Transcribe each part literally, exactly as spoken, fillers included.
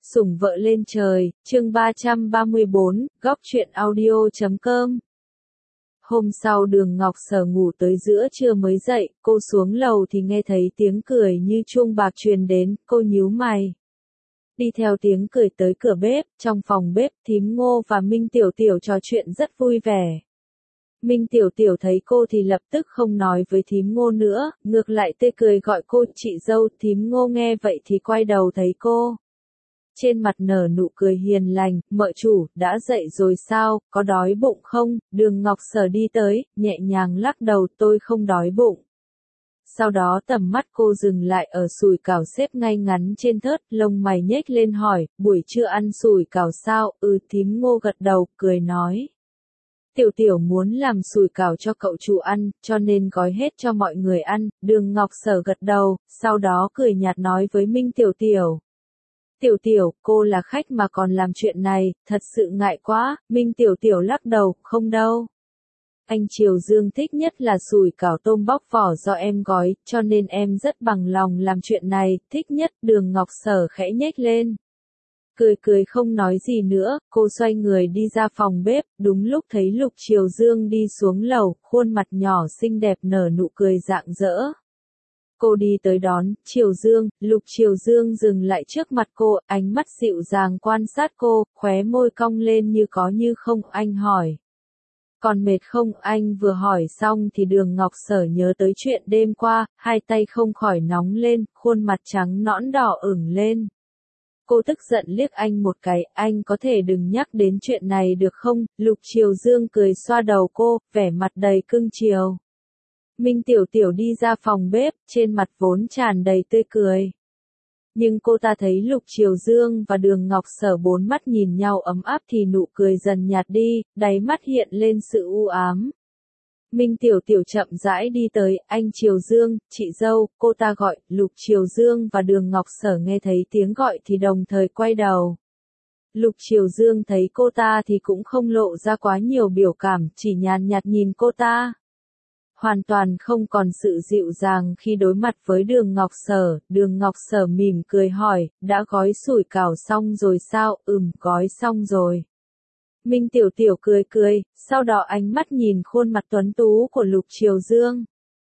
Sủng vợ lên trời, chương ba trăm ba mươi bốn, góc truyện audio chấm com. Hôm sau Đường Ngọc Sở ngủ tới giữa trưa mới dậy, cô xuống lầu thì nghe thấy tiếng cười như chuông bạc truyền đến, cô nhíu mày. Đi theo tiếng cười tới cửa bếp, trong phòng bếp thím Ngô và Minh Tiểu Tiểu trò chuyện rất vui vẻ. Minh Tiểu Tiểu thấy cô thì lập tức không nói với thím Ngô nữa, ngược lại tươi cười gọi cô chị dâu. Thím Ngô nghe vậy thì quay đầu thấy cô. Trên mặt nở nụ cười hiền lành, mợ chủ, đã dậy rồi sao, có đói bụng không? Đường Ngọc Sở đi tới, nhẹ nhàng lắc đầu, tôi không đói bụng. Sau đó tầm mắt cô dừng lại ở sủi cảo xếp ngay ngắn trên thớt, lông mày nhếch lên hỏi, buổi trưa ăn sủi cảo sao? Ừ, thím Ngô gật đầu, cười nói. Tiểu Tiểu muốn làm sủi cảo cho cậu chủ ăn, cho nên gói hết cho mọi người ăn. Đường Ngọc Sở gật đầu, sau đó cười nhạt nói với Minh Tiểu Tiểu. Tiểu Tiểu, cô là khách mà còn làm chuyện này, thật sự ngại quá. Minh Tiểu Tiểu lắc đầu, không đâu. Anh Triều Dương thích nhất là sủi cảo tôm bóc vỏ do em gói, cho nên em rất bằng lòng làm chuyện này, thích nhất. Đường Ngọc Sở khẽ nhếch lên. Cười cười không nói gì nữa, cô xoay người đi ra phòng bếp, đúng lúc thấy Lục Triều Dương đi xuống lầu, khuôn mặt nhỏ xinh đẹp nở nụ cười rạng rỡ. Cô đi tới đón, Triều Dương, Lục Triều Dương dừng lại trước mặt cô, ánh mắt dịu dàng quan sát cô, khóe môi cong lên như có như không. Anh hỏi. Còn mệt không? Anh vừa hỏi xong thì Đường Ngọc Sở nhớ tới chuyện đêm qua, hai tay không khỏi nóng lên, khuôn mặt trắng nõn đỏ ửng lên. Cô tức giận liếc anh một cái, anh có thể đừng nhắc đến chuyện này được không? Lục Triều Dương cười xoa đầu cô, vẻ mặt đầy cưng chiều. Minh Tiểu Tiểu đi ra phòng bếp, trên mặt vốn tràn đầy tươi cười. Nhưng cô ta thấy Lục Triều Dương và Đường Ngọc Sở bốn mắt nhìn nhau ấm áp thì nụ cười dần nhạt đi, đáy mắt hiện lên sự u ám. Minh Tiểu Tiểu chậm rãi đi tới, anh Triều Dương, chị dâu, cô ta gọi. Lục Triều Dương và Đường Ngọc Sở nghe thấy tiếng gọi thì đồng thời quay đầu. Lục Triều Dương thấy cô ta thì cũng không lộ ra quá nhiều biểu cảm, chỉ nhàn nhạt nhìn cô ta. Hoàn toàn không còn sự dịu dàng khi đối mặt với Đường Ngọc Sở. Đường Ngọc Sở mỉm cười hỏi, đã gói sủi cảo xong rồi sao? Ừm, gói xong rồi. Minh Tiểu Tiểu cười cười, sau đó ánh mắt nhìn khuôn mặt tuấn tú của Lục Triều Dương.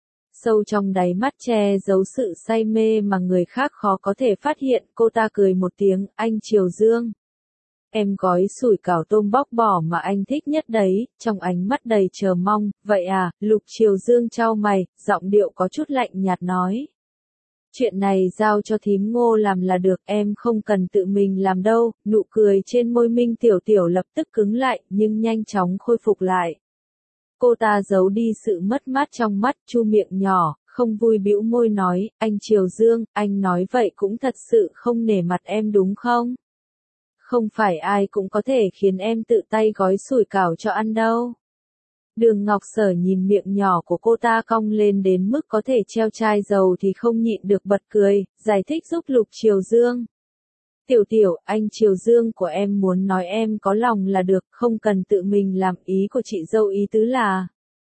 Sâu trong đáy mắt che giấu sự say mê mà người khác khó có thể phát hiện, cô ta cười một tiếng, anh Triều Dương. Em gói sủi cảo tôm bóc vỏ mà anh thích nhất đấy, trong ánh mắt đầy chờ mong. Vậy à? Lục Triều Dương chau mày, giọng điệu có chút lạnh nhạt nói. Chuyện này giao cho thím Ngô làm là được, em không cần tự mình làm đâu. Nụ cười trên môi Minh Tiểu Tiểu lập tức cứng lại, nhưng nhanh chóng khôi phục lại. Cô ta giấu đi sự mất mát trong mắt, chu miệng nhỏ, không vui bĩu môi nói, anh Triều Dương, anh nói vậy cũng thật sự không nể mặt em đúng không? Không phải ai cũng có thể khiến em tự tay gói sủi cảo cho ăn đâu. Đường Ngọc Sở nhìn miệng nhỏ của cô ta cong lên đến mức có thể treo chai dầu thì không nhịn được bật cười, giải thích giúp Lục Triều Dương. Tiểu Tiểu, anh Triều Dương của em muốn nói em có lòng là được, không cần tự mình làm, ý của chị dâu ý tứ là.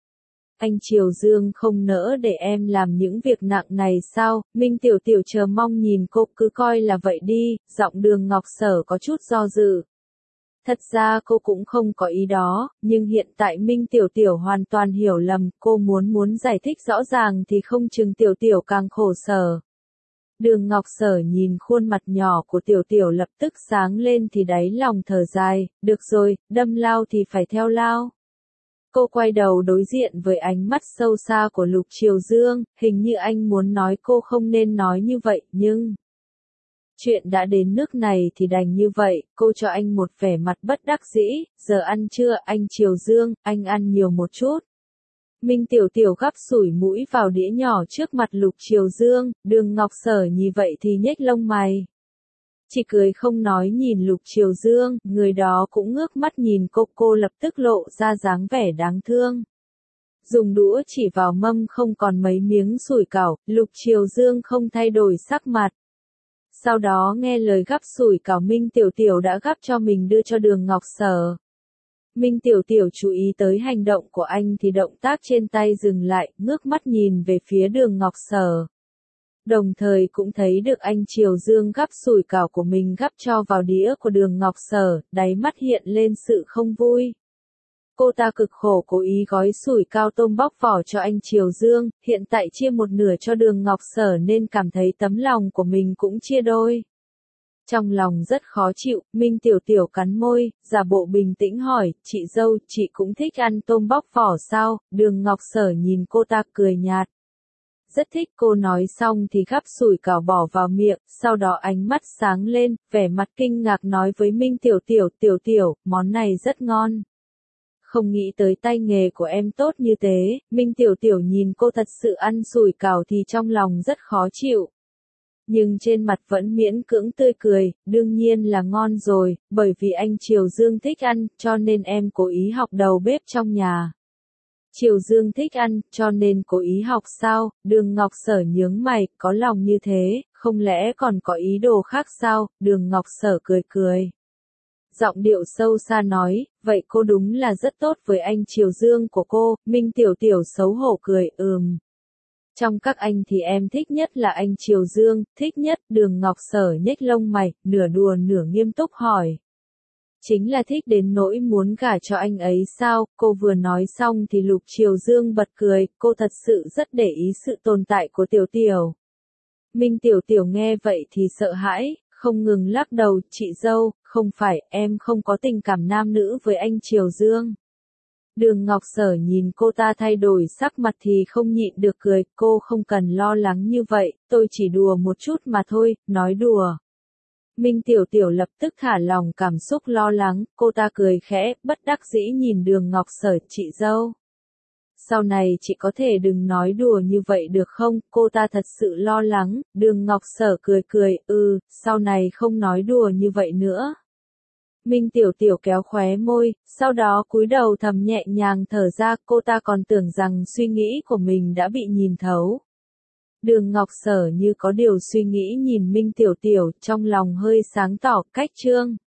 Anh Triều Dương không nỡ để em làm những việc nặng này sao? Minh Tiểu Tiểu chờ mong nhìn cô, cứ coi là vậy đi. Giọng Đường Ngọc Sở có chút do dự. Thật ra cô cũng không có ý đó, nhưng hiện tại Minh Tiểu Tiểu hoàn toàn hiểu lầm, cô muốn muốn giải thích rõ ràng thì không chừng Tiểu Tiểu càng khổ sở. Đường Ngọc Sở nhìn khuôn mặt nhỏ của Tiểu Tiểu lập tức sáng lên thì đáy lòng thở dài, được rồi, đâm lao thì phải theo lao. Cô quay đầu đối diện với ánh mắt sâu xa của Lục Triều Dương, hình như anh muốn nói cô không nên nói như vậy, nhưng... Chuyện đã đến nước này thì đành như vậy, cô cho anh một vẻ mặt bất đắc dĩ, giờ ăn trưa, anh Triều Dương, anh ăn nhiều một chút. Minh Tiểu Tiểu gắp sủi mũi vào đĩa nhỏ trước mặt Lục Triều Dương, Đường Ngọc Sở nhìn vậy thì nhếch lông mày. Chỉ cười không nói nhìn Lục Triều Dương, người đó cũng ngước mắt nhìn cô, cô lập tức lộ ra dáng vẻ đáng thương. Dùng đũa chỉ vào mâm không còn mấy miếng sủi cảo, Lục Triều Dương không thay đổi sắc mặt. Sau đó nghe lời gắp sủi cảo Minh Tiểu Tiểu đã gắp cho mình đưa cho Đường Ngọc Sở. Minh Tiểu Tiểu chú ý tới hành động của anh thì động tác trên tay dừng lại, ngước mắt nhìn về phía Đường Ngọc Sở. đồng thời cũng thấy được anh Triều Dương gắp sủi cảo của mình gắp cho vào đĩa của Đường Ngọc Sở, đáy mắt hiện lên sự không vui. Cô ta cực khổ cố ý gói sủi cảo tôm bóc vỏ cho anh Triều Dương, hiện tại chia một nửa cho Đường Ngọc Sở nên cảm thấy tấm lòng của mình cũng chia đôi. Trong lòng rất khó chịu, Minh Tiểu Tiểu cắn môi, giả bộ bình tĩnh hỏi, chị dâu, chị cũng thích ăn tôm bóc vỏ sao? Đường Ngọc Sở nhìn cô ta cười nhạt. Rất thích, cô nói xong thì gắp sủi cảo bỏ vào miệng, sau đó ánh mắt sáng lên, vẻ mặt kinh ngạc nói với Minh Tiểu Tiểu, Tiểu Tiểu, món này rất ngon. Không nghĩ tới tay nghề của em tốt như thế, Minh Tiểu Tiểu nhìn cô thật sự ăn sủi cảo thì trong lòng rất khó chịu. Nhưng trên mặt vẫn miễn cưỡng tươi cười, đương nhiên là ngon rồi, bởi vì anh Triều Dương thích ăn, cho nên em cố ý học đầu bếp trong nhà. Triều Dương thích ăn, cho nên cố ý học sao? Đường Ngọc Sở nhướng mày, có lòng như thế, không lẽ còn có ý đồ khác sao? Đường Ngọc Sở cười cười. Giọng điệu sâu xa nói, vậy cô đúng là rất tốt với anh Triều Dương của cô. Minh Tiểu Tiểu xấu hổ cười, ừm. Trong các anh thì em thích nhất là anh Triều Dương, thích nhất. Đường Ngọc Sở nhếch lông mày, nửa đùa nửa nghiêm túc hỏi. Chính là thích đến nỗi muốn gả cho anh ấy sao? Cô vừa nói xong thì Lục Triều Dương bật cười, cô thật sự rất để ý sự tồn tại của Tiểu Tiểu. Minh Tiểu Tiểu nghe vậy thì sợ hãi, không ngừng lắc đầu, chị dâu, không phải, em không có tình cảm nam nữ với anh Triều Dương. Đường Ngọc Sở nhìn cô ta thay đổi sắc mặt thì không nhịn được cười, cô không cần lo lắng như vậy, tôi chỉ đùa một chút mà thôi, nói đùa. Minh Tiểu Tiểu lập tức thả lòng cảm xúc lo lắng, cô ta cười khẽ, bất đắc dĩ nhìn Đường Ngọc Sở, chị dâu. Sau này chị có thể đừng nói đùa như vậy được không, cô ta thật sự lo lắng. Đường Ngọc Sở cười cười, ừ, sau này không nói đùa như vậy nữa. Minh Tiểu Tiểu kéo khóe môi, sau đó cúi đầu thầm nhẹ nhàng thở ra, cô ta còn tưởng rằng suy nghĩ của mình đã bị nhìn thấu. Đường Ngọc Sở như có điều suy nghĩ nhìn Minh Tiểu Tiểu, trong lòng hơi sáng tỏ, cách chương.